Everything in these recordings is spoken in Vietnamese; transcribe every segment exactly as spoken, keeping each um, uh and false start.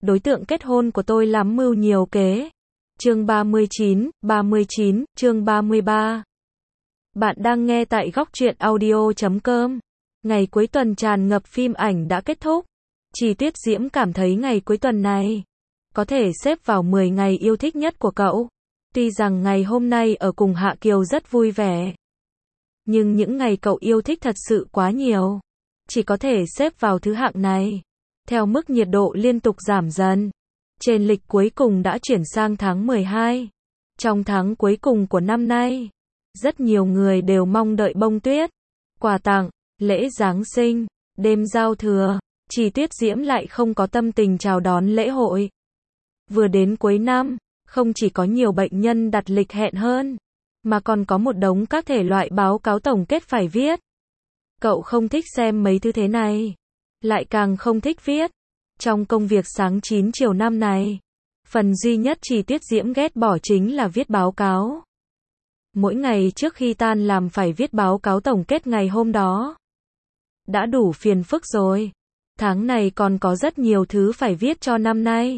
đối tượng kết hôn của tôi lắm mưu nhiều kế. Chương ba mươi chín, ba mươi chín, chương ba mươi ba. Bạn đang nghe tại góc truyện audio chấm com. Ngày cuối tuần tràn ngập phim ảnh đã kết thúc. Chi Tuyết Diễm cảm thấy ngày cuối tuần này có thể xếp vào mười ngày yêu thích nhất của cậu. Tuy rằng ngày hôm nay ở cùng Hạ Kiều rất vui vẻ, nhưng những ngày cậu yêu thích thật sự quá nhiều, chỉ có thể xếp vào thứ hạng này. Theo mức nhiệt độ liên tục giảm dần, trên lịch cuối cùng đã chuyển sang tháng mười hai. Trong tháng cuối cùng của năm nay, rất nhiều người đều mong đợi bông tuyết, quà tặng, lễ Giáng sinh, đêm giao thừa. Chi Tuyết Diễm lại không có tâm tình chào đón lễ hội. Vừa đến cuối năm, không chỉ có nhiều bệnh nhân đặt lịch hẹn hơn, mà còn có một đống các thể loại báo cáo tổng kết phải viết. Cậu không thích xem mấy thứ thế này, lại càng không thích viết. Trong công việc sáng chín chiều năm này, phần duy nhất Chi Tuyết Diễm ghét bỏ chính là viết báo cáo. Mỗi ngày trước khi tan làm phải viết báo cáo tổng kết ngày hôm đó. Đã đủ phiền phức rồi. Tháng này còn có rất nhiều thứ phải viết cho năm nay.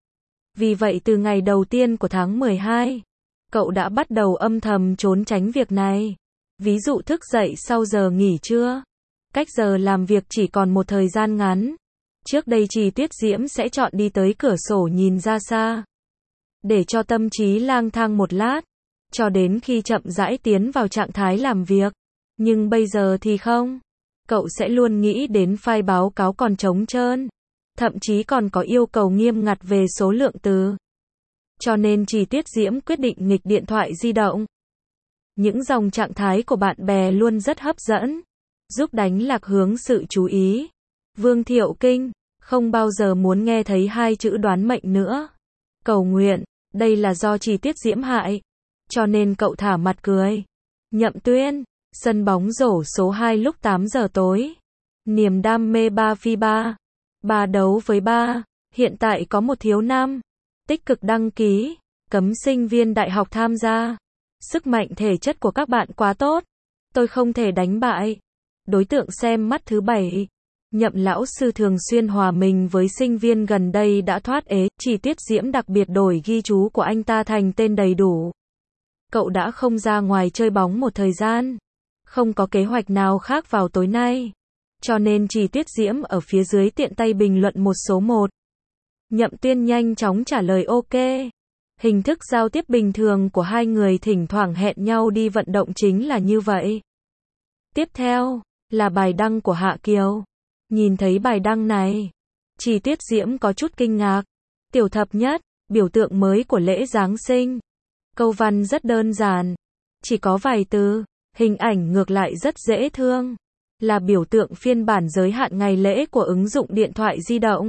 Vì vậy từ ngày đầu tiên của tháng mười hai, cậu đã bắt đầu âm thầm trốn tránh việc này. Ví dụ thức dậy sau giờ nghỉ trưa, cách giờ làm việc chỉ còn một thời gian ngắn. Trước đây Chi Tuyết Diễm sẽ chọn đi tới cửa sổ nhìn ra xa, để cho tâm trí lang thang một lát, cho đến khi chậm rãi tiến vào trạng thái làm việc. Nhưng bây giờ thì không. Cậu sẽ luôn nghĩ đến file báo cáo còn trống trơn, thậm chí còn có yêu cầu nghiêm ngặt về số lượng từ. Cho nên Chi Tuyết Diễm quyết định nghịch điện thoại di động. Những dòng trạng thái của bạn bè luôn rất hấp dẫn, giúp đánh lạc hướng sự chú ý. Vương Thiệu Kinh, không bao giờ muốn nghe thấy hai chữ đoán mệnh nữa. Cầu nguyện, đây là do Chi Tuyết Diễm hại. Cho nên cậu thả mặt cười. Nhậm Tuyên, sân bóng rổ số hai lúc tám giờ tối. Niềm đam mê ba phi ba. Ba đấu với ba. Hiện tại có một thiếu nam. Tích cực đăng ký. Cấm sinh viên đại học tham gia. Sức mạnh thể chất của các bạn quá tốt. Tôi không thể đánh bại. Đối tượng xem mắt thứ bảy. Nhậm lão sư thường xuyên hòa mình với sinh viên gần đây đã thoát ế. Chi Tuyết Diễm đặc biệt đổi ghi chú của anh ta thành tên đầy đủ. Cậu đã không ra ngoài chơi bóng một thời gian, không có kế hoạch nào khác vào tối nay, cho nên Chi Tuyết Diễm ở phía dưới tiện tay bình luận một số một. Nhậm Tuyên nhanh chóng trả lời ok. Hình thức giao tiếp bình thường của hai người thỉnh thoảng hẹn nhau đi vận động chính là như vậy. Tiếp theo là bài đăng của Hạ Kiều. Nhìn thấy bài đăng này, Chi Tuyết Diễm có chút kinh ngạc. Tiểu thập nhất, biểu tượng mới của lễ Giáng sinh. Câu văn rất đơn giản, chỉ có vài từ, hình ảnh ngược lại rất dễ thương, là biểu tượng phiên bản giới hạn ngày lễ của ứng dụng điện thoại di động.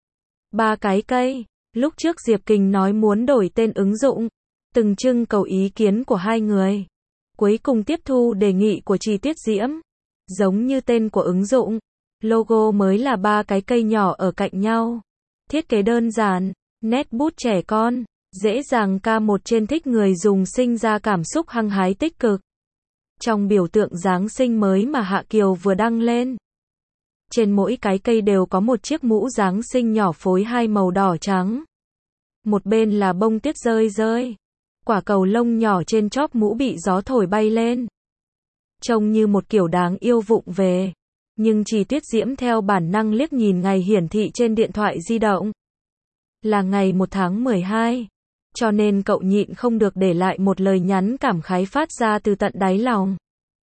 Ba cái cây, lúc trước Diệp Kình nói muốn đổi tên ứng dụng, từng trưng cầu ý kiến của hai người. Cuối cùng tiếp thu đề nghị của Chi Tuyết Diễm, giống như tên của ứng dụng, logo mới là ba cái cây nhỏ ở cạnh nhau. Thiết kế đơn giản, nét bút trẻ con. Dễ dàng ca một trên thích người dùng sinh ra cảm xúc hăng hái tích cực. Trong biểu tượng Giáng sinh mới mà Hạ Kiều vừa đăng lên, trên mỗi cái cây đều có một chiếc mũ Giáng sinh nhỏ phối hai màu đỏ trắng. Một bên là bông tuyết rơi rơi, quả cầu lông nhỏ trên chóp mũ bị gió thổi bay lên. Trông như một kiểu đáng yêu vụng về. Nhưng Chi Tuyết Diễm theo bản năng liếc nhìn ngày hiển thị trên điện thoại di động. Là ngày một tháng mười hai. Cho nên cậu nhịn không được để lại một lời nhắn cảm khái phát ra từ tận đáy lòng.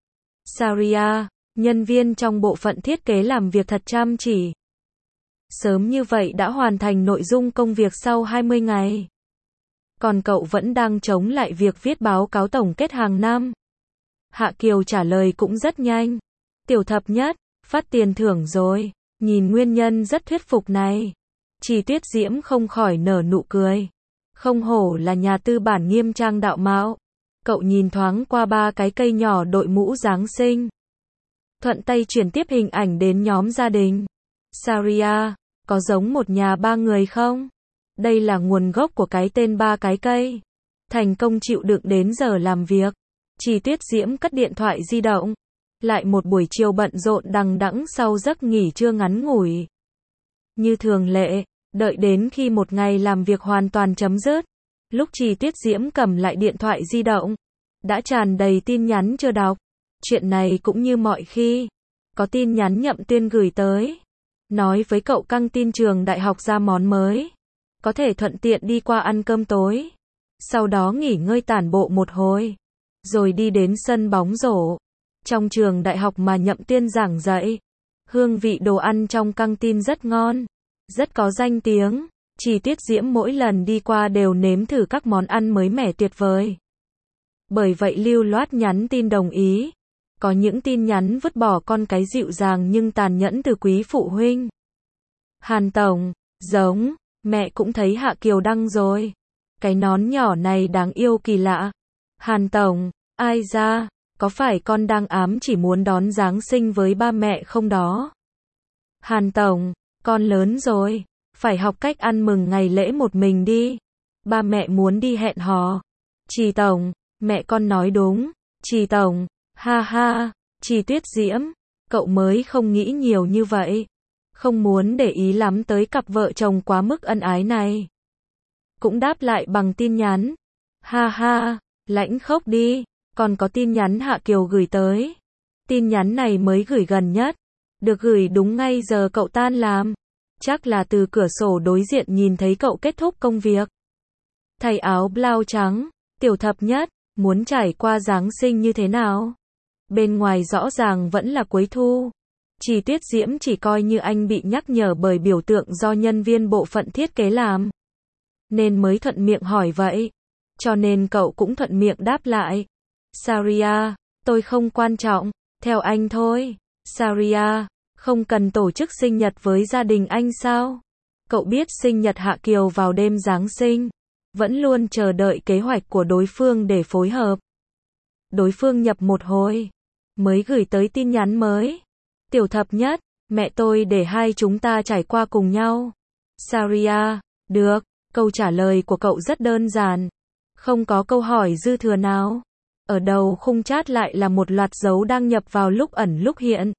Saria, nhân viên trong bộ phận thiết kế làm việc thật chăm chỉ. Sớm như vậy đã hoàn thành nội dung công việc sau hai mươi ngày. Còn cậu vẫn đang chống lại việc viết báo cáo tổng kết hàng năm. Hạ Kiều trả lời cũng rất nhanh. Tiểu thập nhất, phát tiền thưởng rồi. Nhìn nguyên nhân rất thuyết phục này, Chi Tuyết Diễm không khỏi nở nụ cười. Không hổ là nhà tư bản nghiêm trang đạo mạo. Cậu nhìn thoáng qua ba cái cây nhỏ đội mũ Giáng sinh, thuận tay chuyển tiếp hình ảnh đến nhóm gia đình. Saria, có giống một nhà ba người không? Đây là nguồn gốc của cái tên ba cái cây. Thành công chịu đựng đến giờ làm việc. Chi Tuyết Diễm cất điện thoại di động. Lại một buổi chiều bận rộn đằng đẵng sau giấc nghỉ trưa ngắn ngủi. Như thường lệ, Đợi đến khi một ngày làm việc hoàn toàn chấm dứt, lúc Trì Tuyết Diễm cầm lại điện thoại di động, đã tràn đầy tin nhắn chưa đọc. Chuyện này cũng như mọi khi, có tin nhắn Nhậm Tuyên gửi tới, nói với cậu căng tin trường đại học ra món mới, có thể thuận tiện đi qua ăn cơm tối, sau đó nghỉ ngơi tản bộ một hồi, rồi đi đến sân bóng rổ. Trong trường đại học mà Nhậm Tuyên giảng dạy, hương vị đồ ăn trong căng tin rất ngon, rất có danh tiếng. Trì Tuyết Diễm mỗi lần đi qua đều nếm thử các món ăn mới mẻ tuyệt vời. Bởi vậy lưu loát nhắn tin đồng ý. Có những tin nhắn vứt bỏ con cái dịu dàng nhưng tàn nhẫn từ quý phụ huynh. Hàn Tổng, giống, mẹ cũng thấy Hạ Kiều đăng rồi. Cái nón nhỏ này đáng yêu kỳ lạ. Hàn Tổng, ai ra, có phải con đang ám chỉ muốn đón Giáng sinh với ba mẹ không đó? Hàn Tổng, con lớn rồi, phải học cách ăn mừng ngày lễ một mình đi. Ba mẹ muốn đi hẹn hò. Trì Tổng, mẹ con nói đúng. Trì Tổng, ha ha, Trì Tuyết Diễm, cậu mới không nghĩ nhiều như vậy. Không muốn để ý lắm tới cặp vợ chồng quá mức ân ái này. Cũng đáp lại bằng tin nhắn. Ha ha, lãnh khốc đi, còn có tin nhắn Hạ Kiều gửi tới. Tin nhắn này mới gửi gần nhất, được gửi đúng ngay giờ cậu tan làm. Chắc là từ cửa sổ đối diện nhìn thấy cậu kết thúc công việc. Thay áo blau trắng, Tiểu Thập Nhất, muốn trải qua Giáng sinh như thế nào? Bên ngoài rõ ràng vẫn là cuối thu. Trì Tuyết Diễm chỉ coi như anh bị nhắc nhở bởi biểu tượng do nhân viên bộ phận thiết kế làm, nên mới thuận miệng hỏi vậy. Cho nên cậu cũng thuận miệng đáp lại. Saria, tôi không quan trọng, theo anh thôi. Saria, không cần tổ chức sinh nhật với gia đình anh sao? Cậu biết sinh nhật Hạ Kiều vào đêm Giáng sinh, vẫn luôn chờ đợi kế hoạch của đối phương để phối hợp. Đối phương nhập một hồi, mới gửi tới tin nhắn mới. Tiểu Thập Nhất, mẹ tôi để hai chúng ta trải qua cùng nhau. Saria, được, câu trả lời của cậu rất đơn giản. Không có câu hỏi dư thừa nào. Ở đầu khung chat lại là một loạt dấu đang nhập vào lúc ẩn lúc hiện.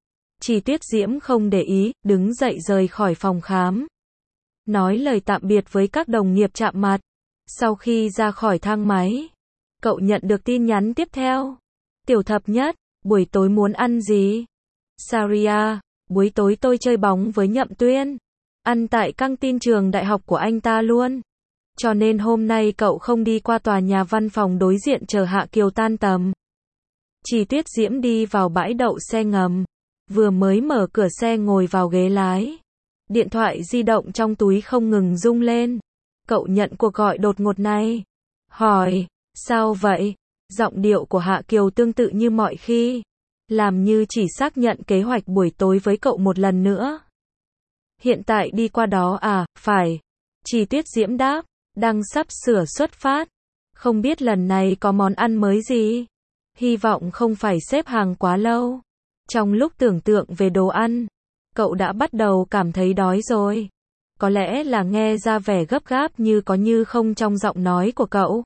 Trì Tuyết Diễm không để ý, đứng dậy rời khỏi phòng khám. Nói lời tạm biệt với các đồng nghiệp chạm mặt. Sau khi ra khỏi thang máy, cậu nhận được tin nhắn tiếp theo. Tiểu Thập Nhất, buổi tối muốn ăn gì? Saria, buổi tối tôi chơi bóng với Nhậm Tuyên. Ăn tại căng tin trường đại học của anh ta luôn. Cho nên hôm nay cậu không đi qua tòa nhà văn phòng đối diện chờ Hạ Kiều tan tầm. Trì Tuyết Diễm đi vào bãi đậu xe ngầm. Vừa mới mở cửa xe ngồi vào ghế lái. Điện thoại di động trong túi không ngừng rung lên. Cậu nhận cuộc gọi đột ngột này. Hỏi, sao vậy? Giọng điệu của Hạ Kiều tương tự như mọi khi. Làm như chỉ xác nhận kế hoạch buổi tối với cậu một lần nữa. Hiện tại đi qua đó à, phải. Trì Tuyết Diễm đáp, đang sắp sửa xuất phát. Không biết lần này có món ăn mới gì. Hy vọng không phải xếp hàng quá lâu. Trong lúc tưởng tượng về đồ ăn, cậu đã bắt đầu cảm thấy đói rồi. Có lẽ là nghe ra vẻ gấp gáp như có như không trong giọng nói của cậu.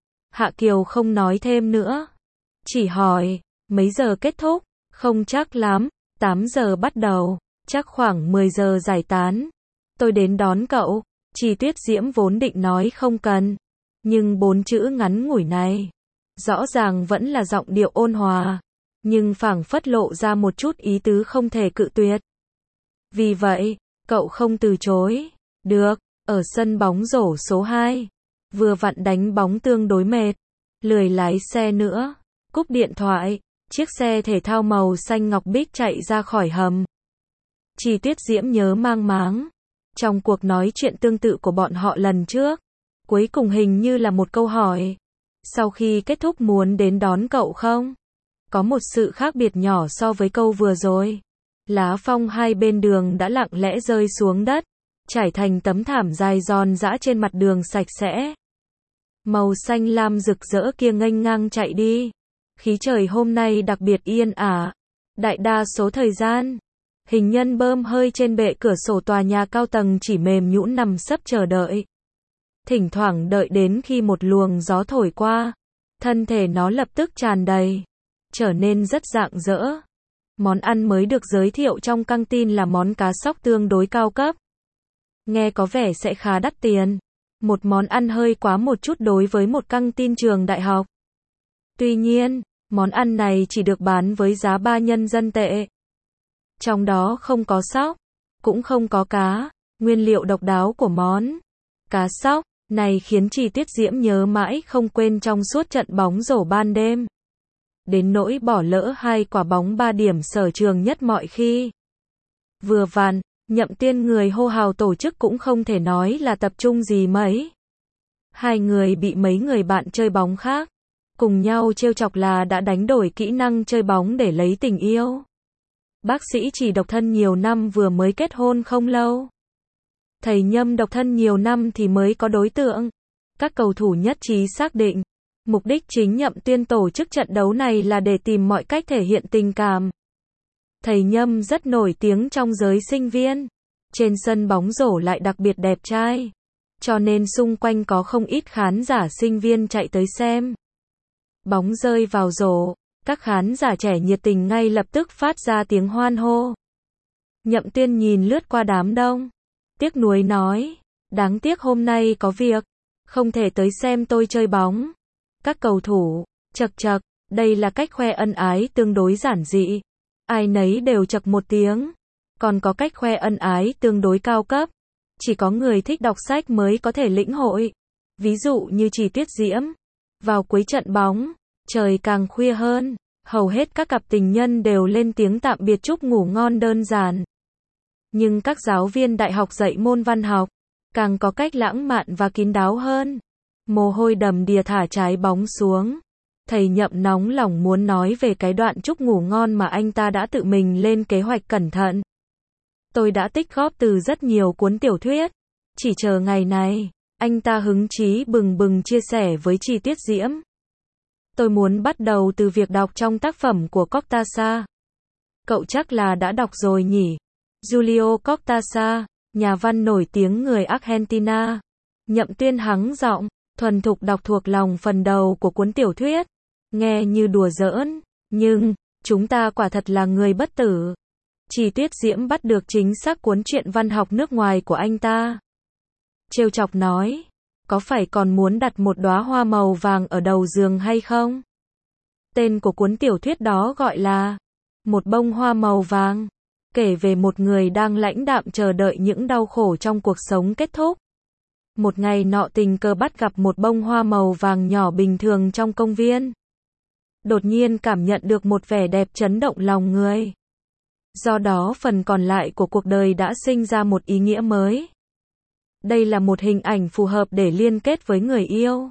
Hạ Kiều không nói thêm nữa. Chỉ hỏi, mấy giờ kết thúc? Không chắc lắm, tám giờ bắt đầu, chắc khoảng mười giờ giải tán. Tôi đến đón cậu. Trì Tuyết Diễm vốn định nói không cần. Nhưng bốn chữ ngắn ngủi này, rõ ràng vẫn là giọng điệu ôn hòa. Nhưng phảng phất lộ ra một chút ý tứ không thể cự tuyệt. Vì vậy, cậu không từ chối. Được, ở sân bóng rổ số hai. Vừa vặn đánh bóng tương đối mệt. Lười lái xe nữa. Cúp điện thoại. Chiếc xe thể thao màu xanh ngọc bích chạy ra khỏi hầm. Trì Tuyết Diễm nhớ mang máng. Trong cuộc nói chuyện tương tự của bọn họ lần trước, cuối cùng hình như là một câu hỏi. Sau khi kết thúc muốn đến đón cậu không? Có một sự khác biệt nhỏ so với câu vừa rồi. Lá phong hai bên đường đã lặng lẽ rơi xuống đất, trải thành tấm thảm dài giòn giã trên mặt đường sạch sẽ. Màu xanh lam rực rỡ kia nghênh ngang chạy đi. Khí trời hôm nay đặc biệt yên ả. Đại đa số thời gian, hình nhân bơm hơi trên bệ cửa sổ tòa nhà cao tầng chỉ mềm nhũn nằm sấp chờ đợi. Thỉnh thoảng đợi đến khi một luồng gió thổi qua, thân thể nó lập tức tràn đầy, trở nên rất rạng rỡ. Món ăn mới được giới thiệu trong căng tin là món cá sóc tương đối cao cấp. nghe có vẻ sẽ khá đắt tiền. Một món ăn hơi quá một chút đối với một căng tin trường đại học. Tuy nhiên, món ăn này chỉ được bán với giá ba nhân dân tệ. Trong đó không có sóc, cũng không có cá. Nguyên liệu độc đáo của món cá sóc này khiến Chi Tiết Diễm nhớ mãi không quên trong suốt trận bóng rổ ban đêm. Đến nỗi bỏ lỡ hai quả bóng ba điểm sở trường nhất mọi khi. Vừa vặn, Nhậm Tiên người hô hào tổ chức cũng không thể nói là tập trung gì mấy. Hai người bị mấy người bạn chơi bóng khác cùng nhau trêu chọc là đã đánh đổi kỹ năng chơi bóng để lấy tình yêu. Bác sĩ Chỉ độc thân nhiều năm vừa mới kết hôn không lâu. Thầy Nhâm độc thân nhiều năm thì mới có đối tượng. Các cầu thủ nhất trí xác định, mục đích chính Nhậm Tiên tổ chức trận đấu này là để tìm mọi cách thể hiện tình cảm. Thầy Nhâm rất nổi tiếng trong giới sinh viên. Trên sân bóng rổ lại đặc biệt đẹp trai. Cho nên xung quanh có không ít khán giả sinh viên chạy tới xem. Bóng rơi vào rổ, các khán giả trẻ nhiệt tình ngay lập tức phát ra tiếng hoan hô. Nhậm Tiên nhìn lướt qua đám đông, tiếc nuối nói, đáng tiếc hôm nay có việc, không thể tới xem tôi chơi bóng. Các cầu thủ, chậc chậc, đây là cách khoe ân ái tương đối giản dị. Ai nấy đều chậc một tiếng. Còn có cách khoe ân ái tương đối cao cấp. Chỉ có người thích đọc sách mới có thể lĩnh hội. Ví dụ như Chi Tiết Diễm. Vào cuối trận bóng, trời càng khuya hơn, hầu hết các cặp tình nhân đều lên tiếng tạm biệt chúc ngủ ngon đơn giản. Nhưng các giáo viên đại học dạy môn văn học, càng có cách lãng mạn và kín đáo hơn. Mồ hôi đầm đìa thả trái bóng xuống. Thầy Nhậm nóng lòng muốn nói về cái đoạn chúc ngủ ngon mà anh ta đã tự mình lên kế hoạch cẩn thận. Tôi đã tích góp từ rất nhiều cuốn tiểu thuyết. Chỉ chờ ngày này, anh ta hứng chí bừng bừng chia sẻ với Chi Tiết Diễm. Tôi muốn bắt đầu từ việc đọc trong tác phẩm của Cortázar. Cậu chắc là đã đọc rồi nhỉ? Julio Cortázar, nhà văn nổi tiếng người Argentina. Nhậm Tuyên hắng giọng, thuần thục đọc thuộc lòng phần đầu của cuốn tiểu thuyết. Nghe như đùa giỡn, nhưng, chúng ta quả thật là người bất tử. Chi Tiết Diễm bắt được chính xác cuốn truyện văn học nước ngoài của anh ta. Trêu chọc nói, có phải còn muốn đặt một đóa hoa màu vàng ở đầu giường hay không? Tên của cuốn tiểu thuyết đó gọi là Một bông hoa màu vàng, kể về một người đang lãnh đạm chờ đợi những đau khổ trong cuộc sống kết thúc. Một ngày nọ tình cờ bắt gặp một bông hoa màu vàng nhỏ bình thường trong công viên. Đột nhiên cảm nhận được một vẻ đẹp chấn động lòng người. Do đó phần còn lại của cuộc đời đã sinh ra một ý nghĩa mới. Đây là một hình ảnh phù hợp để liên kết với người yêu.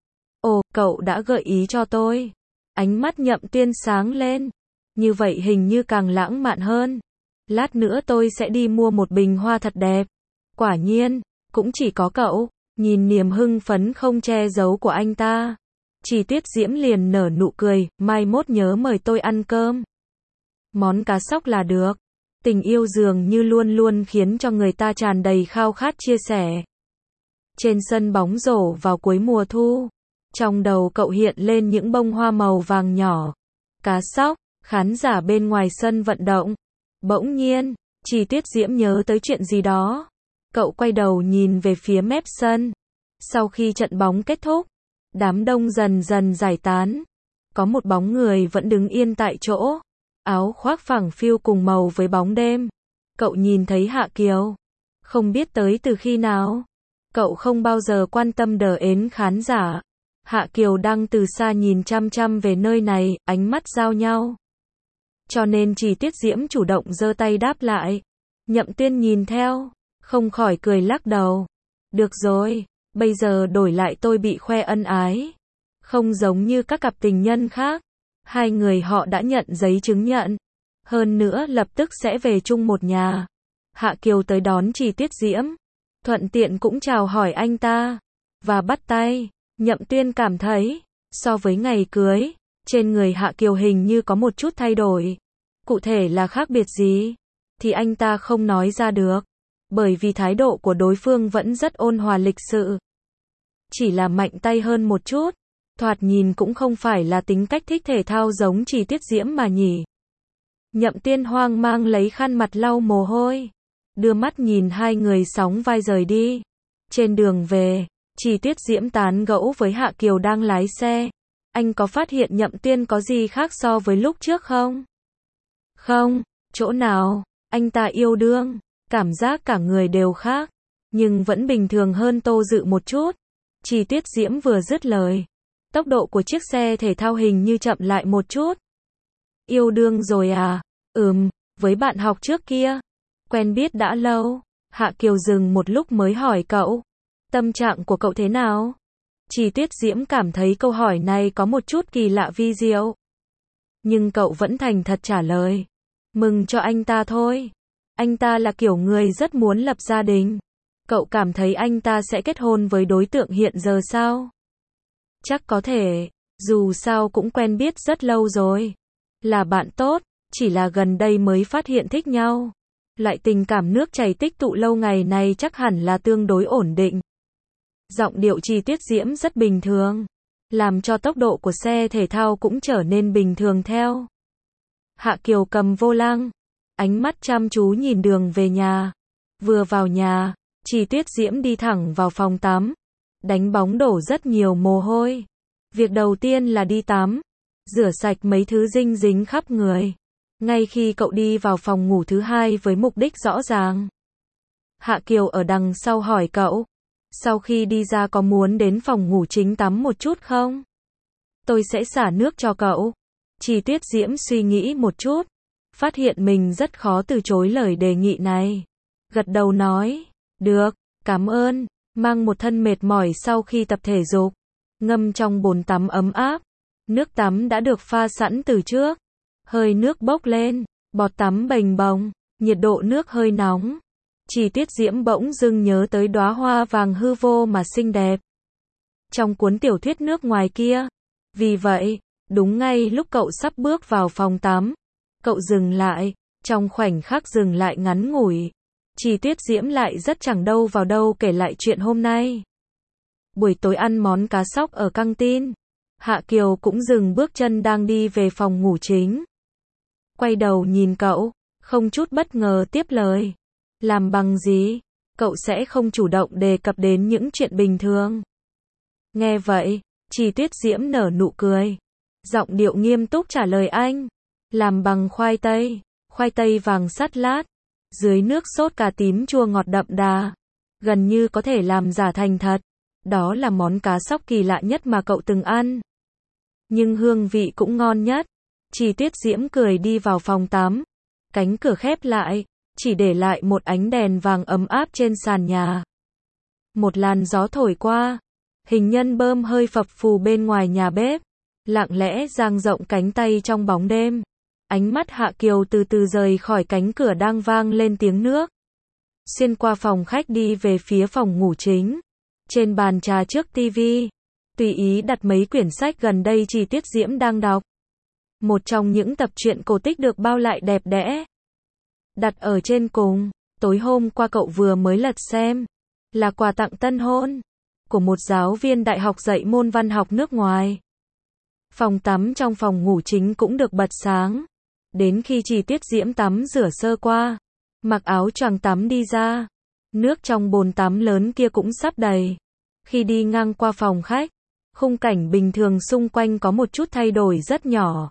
Ồ, cậu đã gợi ý cho tôi. Ánh mắt Nhậm Tuyên sáng lên. Như vậy hình như càng lãng mạn hơn. Lát nữa tôi sẽ đi mua một bình hoa thật đẹp. Quả nhiên, cũng chỉ có cậu. Nhìn niềm hưng phấn không che giấu của anh ta, Chi Tiết Diễm liền nở nụ cười, mai mốt nhớ mời tôi ăn cơm. Món cá sóc là được. Tình yêu dường như luôn luôn khiến cho người ta tràn đầy khao khát chia sẻ. Trên sân bóng rổ vào cuối mùa thu, trong đầu cậu hiện lên những bông hoa màu vàng nhỏ. Cá sóc, khán giả bên ngoài sân vận động. Bỗng nhiên, Chi Tiết Diễm nhớ tới chuyện gì đó. Cậu quay đầu nhìn về phía mép sân. Sau khi trận bóng kết thúc, đám đông dần dần giải tán. Có một bóng người vẫn đứng yên tại chỗ. Áo khoác phẳng phiu cùng màu với bóng đêm. Cậu nhìn thấy Hạ Kiều. Không biết tới từ khi nào. Cậu không bao giờ quan tâm đờ ến khán giả. Hạ Kiều đang từ xa nhìn chăm chăm về nơi này, ánh mắt giao nhau. Cho nên Chi Tiết Diễm chủ động giơ tay đáp lại. Nhậm Tuyên nhìn theo, không khỏi cười lắc đầu. Được rồi, bây giờ đổi lại tôi bị khoe ân ái. Không giống như các cặp tình nhân khác. Hai người họ đã nhận giấy chứng nhận. Hơn nữa lập tức sẽ về chung một nhà. Hạ Kiều tới đón Chi Tiết Diễm. Thuận tiện cũng chào hỏi anh ta. Và bắt tay. Nhậm Tuyên cảm thấy, so với ngày cưới, trên người Hạ Kiều hình như có một chút thay đổi. Cụ thể là khác biệt gì? Thì anh ta không nói ra được. Bởi vì thái độ của đối phương vẫn rất ôn hòa lịch sự. Chỉ là mạnh tay hơn một chút. Thoạt nhìn cũng không phải là tính cách thích thể thao giống Chi Tiết Diễm mà nhỉ. Nhậm Tuyên hoang mang lấy khăn mặt lau mồ hôi. đưa mắt nhìn hai người sóng vai rời đi. Trên đường về, Chi Tuyết Diễm tán gẫu với Hạ Kiều đang lái xe. Anh có phát hiện Nhậm Tiên có gì khác so với lúc trước không? Không, chỗ nào, anh ta yêu đương, cảm giác cả người đều khác, nhưng vẫn bình thường hơn Tô Dự một chút. Chi Tuyết Diễm vừa dứt lời, tốc độ của chiếc xe thể thao hình như chậm lại một chút. Yêu đương rồi à? Ừm, với bạn học trước kia. Quen biết đã lâu. Hạ Kiều dừng một lúc mới hỏi cậu. Tâm trạng của cậu thế nào? Chi Tuyết Diễm cảm thấy câu hỏi này có một chút kỳ lạ vi diệu. Nhưng cậu vẫn thành thật trả lời. Mừng cho anh ta thôi. Anh ta là kiểu người rất muốn lập gia đình. Cậu cảm thấy anh ta sẽ kết hôn với đối tượng hiện giờ sao? Chắc có thể, dù sao cũng quen biết rất lâu rồi. Là bạn tốt, chỉ là gần đây mới phát hiện thích nhau. Lại tình cảm nước chảy tích tụ lâu ngày này chắc hẳn là tương đối ổn định. Giọng điệu Chi Tuyết Diễm rất bình thường, làm cho tốc độ của xe thể thao cũng trở nên bình thường theo. Hạ Kiều cầm vô lăng, ánh mắt chăm chú nhìn đường về nhà. Vừa vào nhà, Chi Tuyết Diễm đi thẳng vào phòng tắm. Đánh bóng đổ rất nhiều mồ hôi. Việc đầu tiên là đi tắm, rửa sạch mấy thứ dinh dính khắp người. Ngay khi cậu đi vào phòng ngủ thứ hai với mục đích rõ ràng. Hạ Kiều ở đằng sau hỏi cậu, sau khi đi ra có muốn đến phòng ngủ chính tắm một chút không? Tôi sẽ xả nước cho cậu. Chi Tuyết Diễm suy nghĩ một chút, phát hiện mình rất khó từ chối lời đề nghị này. Gật đầu nói, được, cảm ơn, mang một thân mệt mỏi sau khi tập thể dục. Ngâm trong bồn tắm ấm áp, nước tắm đã được pha sẵn từ trước. Hơi nước bốc lên, bọt tắm bềnh bồng, nhiệt độ nước hơi nóng. Chi Tuyết Diễm bỗng dưng nhớ tới đóa hoa vàng hư vô mà xinh đẹp trong cuốn tiểu thuyết nước ngoài kia. Vì vậy, đúng ngay lúc cậu sắp bước vào phòng tắm, cậu dừng lại, trong khoảnh khắc dừng lại ngắn ngủi. Chi Tuyết Diễm lại rất chẳng đâu vào đâu kể lại chuyện hôm nay. Buổi tối ăn món cá sóc ở căng tin. Hạ Kiều cũng dừng bước chân đang đi về phòng ngủ chính. Quay đầu nhìn cậu, không chút bất ngờ tiếp lời. Làm bằng gì? Cậu sẽ không chủ động đề cập đến những chuyện bình thường. Nghe vậy, Chi Tuyết Diễm nở nụ cười. Giọng điệu nghiêm túc trả lời anh. Làm bằng khoai tây, khoai tây vàng sắt lát, dưới nước sốt cà tím chua ngọt đậm đà. Gần như có thể làm giả thành thật. Đó là món cá sóc kỳ lạ nhất mà cậu từng ăn. Nhưng hương vị cũng ngon nhất. Chi Tuyết Diễm cười đi vào phòng tắm. Cánh cửa khép lại, chỉ để lại một ánh đèn vàng ấm áp trên sàn nhà. Một làn gió thổi qua, hình nhân bơm hơi phập phù bên ngoài nhà bếp, lặng lẽ dang rộng cánh tay trong bóng đêm. Ánh mắt Hạ Kiều từ từ rời khỏi cánh cửa đang vang lên tiếng nước. Xuyên qua phòng khách đi về phía phòng ngủ chính. Trên bàn trà trước tivi, tùy ý đặt mấy quyển sách gần đây Chi Tuyết Diễm đang đọc. Một trong những tập truyện cổ tích được bao lại đẹp đẽ. Đặt ở trên cùng, tối hôm qua cậu vừa mới lật xem. Là quà tặng tân hôn của một giáo viên đại học dạy môn văn học nước ngoài. Phòng tắm trong phòng ngủ chính cũng được bật sáng. Đến khi Chi Tuyết Diễm tắm rửa sơ qua, mặc áo choàng tắm đi ra, nước trong bồn tắm lớn kia cũng sắp đầy. Khi đi ngang qua phòng khách, khung cảnh bình thường xung quanh có một chút thay đổi rất nhỏ.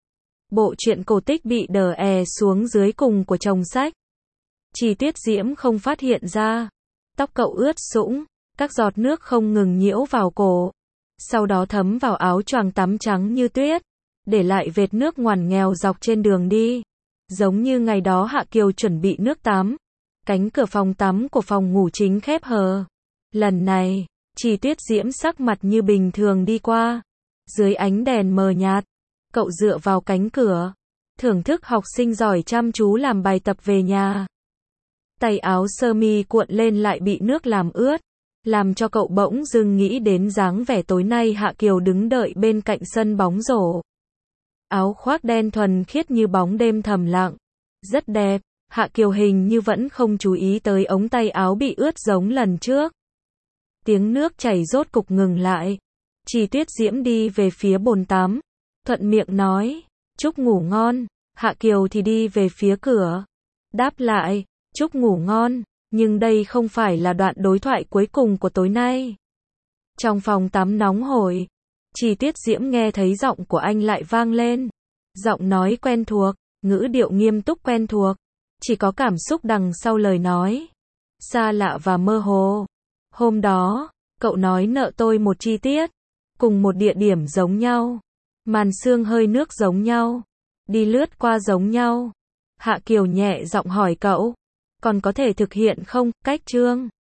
Bộ truyện cổ tích bị đờ è xuống dưới cùng của chồng sách. Chi Tuyết Diễm không phát hiện ra. Tóc cậu ướt sũng, các giọt nước không ngừng nhiễu vào cổ. Sau đó thấm vào áo choàng tắm trắng như tuyết, để lại vệt nước ngoằn nghèo dọc trên đường đi. Giống như ngày đó Hạ Kiều chuẩn bị nước tắm. Cánh cửa phòng tắm của phòng ngủ chính khép hờ. Lần này, Chi Tuyết Diễm sắc mặt như bình thường đi qua. Dưới ánh đèn mờ nhạt, cậu dựa vào cánh cửa, thưởng thức học sinh giỏi chăm chú làm bài tập về nhà. Tay áo sơ mi cuộn lên lại bị nước làm ướt, làm cho cậu bỗng dưng nghĩ đến dáng vẻ tối nay Hạ Kiều đứng đợi bên cạnh sân bóng rổ. Áo khoác đen thuần khiết như bóng đêm thầm lặng, rất đẹp. Hạ Kiều hình như vẫn không chú ý tới ống tay áo bị ướt giống lần trước. Tiếng nước chảy rốt cục ngừng lại. Chi Tuyết Diễm đi về phía bồn tắm, thuận miệng nói, chúc ngủ ngon. Hạ Kiều thì đi về phía cửa, đáp lại, Chúc ngủ ngon, nhưng đây không phải là đoạn đối thoại cuối cùng của tối nay. Trong phòng tắm nóng hổi, Chi Tuyết Diễm nghe thấy giọng của anh lại vang lên. Giọng nói quen thuộc, ngữ điệu nghiêm túc quen thuộc, chỉ có cảm xúc đằng sau lời nói. Xa lạ và mơ hồ. Hôm đó, cậu nói nợ tôi một chi tiết, cùng một địa điểm giống nhau, màn sương hơi nước giống nhau, đi lướt qua giống nhau. Hạ Kiều nhẹ giọng hỏi cậu, còn có thể thực hiện không? Cách Trương